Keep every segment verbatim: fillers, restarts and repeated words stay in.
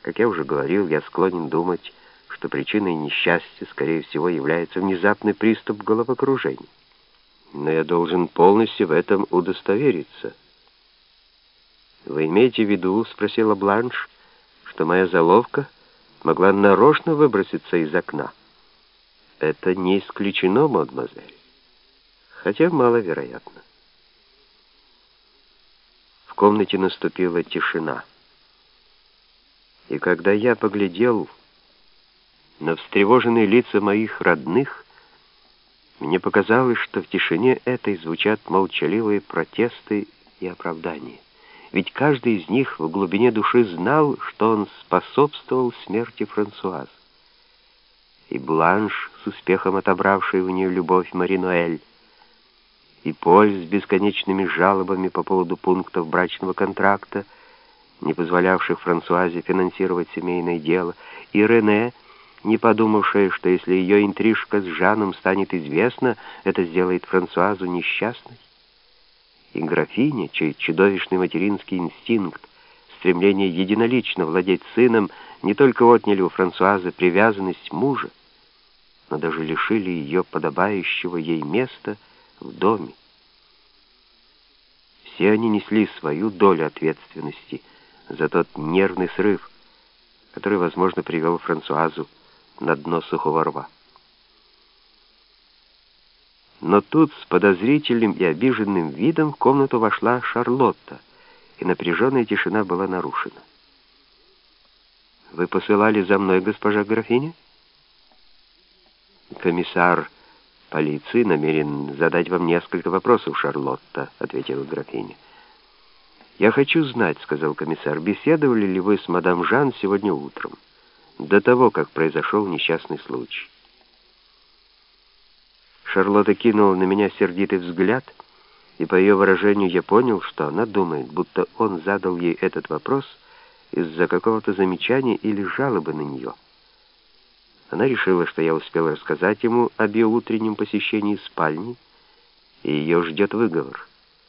Как я уже говорил, я склонен думать, что причиной несчастья, скорее всего, является внезапный приступ головокружения. Но я должен полностью в этом удостовериться. «Вы имеете в виду, — спросила Бланш, — что моя заловка могла нарочно выброситься из окна?» «Это не исключено, мадемуазель, хотя маловероятно». В комнате наступила тишина. И когда я поглядел на встревоженные лица моих родных, мне показалось, что в тишине этой звучат молчаливые протесты и оправдания. Ведь каждый из них в глубине души знал, что он способствовал смерти Франсуаз. И Бланш, с успехом отобравшая у нее любовь Мари-Ноэль, и Поль с бесконечными жалобами по поводу пунктов брачного контракта, не позволявших Франсуазе финансировать семейное дело, и Рене, не подумавшая, что если ее интрижка с Жаном станет известна, это сделает Франсуазу несчастной, и графиня, чей чудовищный материнский инстинкт, стремление единолично владеть сыном, не только отняли у Франсуазы привязанность мужа, но даже лишили ее подобающего ей места в доме. Все они несли свою долю ответственности за тот нервный срыв, который, возможно, привел Франсуазу на дно сухого рва. Но тут с подозрительным и обиженным видом в комнату вошла Шарлотта, и напряженная тишина была нарушена. «Вы посылали за мной, госпожа графиня?» «Комиссар полиции намерен задать вам несколько вопросов, Шарлотта», — ответила графиня. «Я хочу знать, — сказал комиссар, — беседовали ли вы с мадам Жан сегодня утром, до того, как произошел несчастный случай?» Шарлотта кинула на меня сердитый взгляд, и по ее выражению я понял, что она думает, будто он задал ей этот вопрос из-за какого-то замечания или жалобы на нее. Она решила, что я успел рассказать ему об ее утреннем посещении спальни, и ее ждет выговор.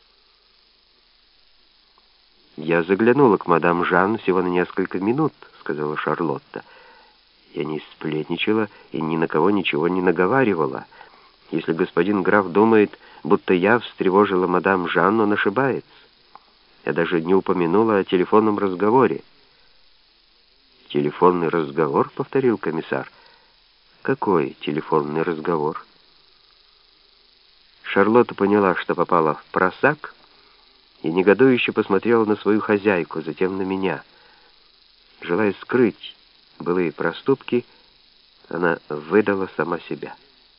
«Я заглянула к мадам Жан всего на несколько минут», — сказала Шарлотта. «Я не сплетничала и ни на кого ничего не наговаривала. Если господин граф думает, будто я встревожила мадам Жан, он ошибается. Я даже не упомянула о телефонном разговоре». «Телефонный разговор?» — повторил комиссар. «Какой телефонный разговор?» Шарлотта поняла, что попала в просак, и негодующе посмотрела на свою хозяйку, затем на меня. Желая скрыть былые проступки, она выдала сама себя.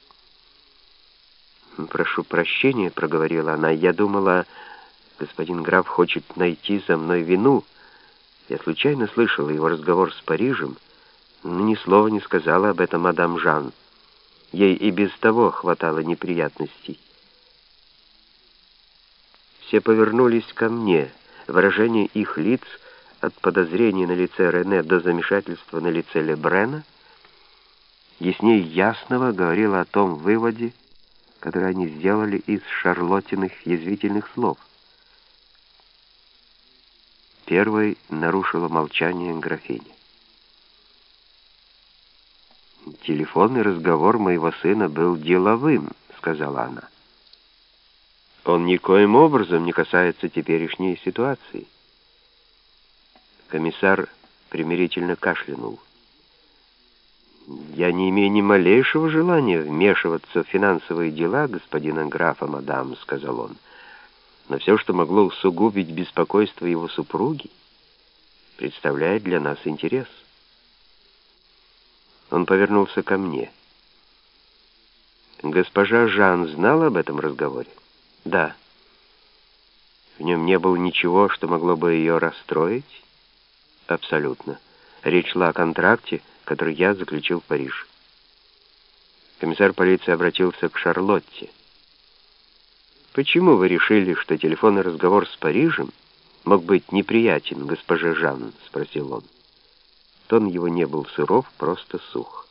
«Прошу прощения», — проговорила она, — «я думала, господин граф хочет найти за мной вину. Я случайно слышала его разговор с Парижем, но ни слова не сказала об этом мадам Жан. Ей и без того хватало неприятностей». Все повернулись ко мне. Выражение их лиц, от подозрения на лице Рене до замешательства на лице Лебрена, яснее ясного говорило о том выводе, который они сделали из Шарлоттиных язвительных слов. Первой нарушила молчание графиня. «Телефонный разговор моего сына был деловым», — сказала она. «Он никоим образом не касается теперешней ситуации». Комиссар примирительно кашлянул. «Я не имею ни малейшего желания вмешиваться в финансовые дела господина графа, мадам», — сказал он. «Но все, что могло усугубить беспокойство его супруги, представляет для нас интерес». Он повернулся ко мне. «Госпожа Жан знала об этом разговоре?» «Да». «В нем не было ничего, что могло бы ее расстроить?» «Абсолютно. Речь шла о контракте, который я заключил в Париже». Комиссар полиции обратился к Шарлотте. «Почему вы решили, что телефонный разговор с Парижем мог быть неприятен госпоже Жан?» — спросил он. Тон его не был суров, просто сух.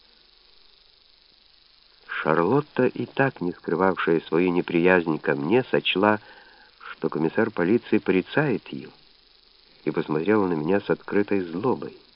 Шарлотта, и так не скрывавшая свою неприязнь ко мне, сочла, что комиссар полиции порицает ее, и посмотрела на меня с открытой злобой.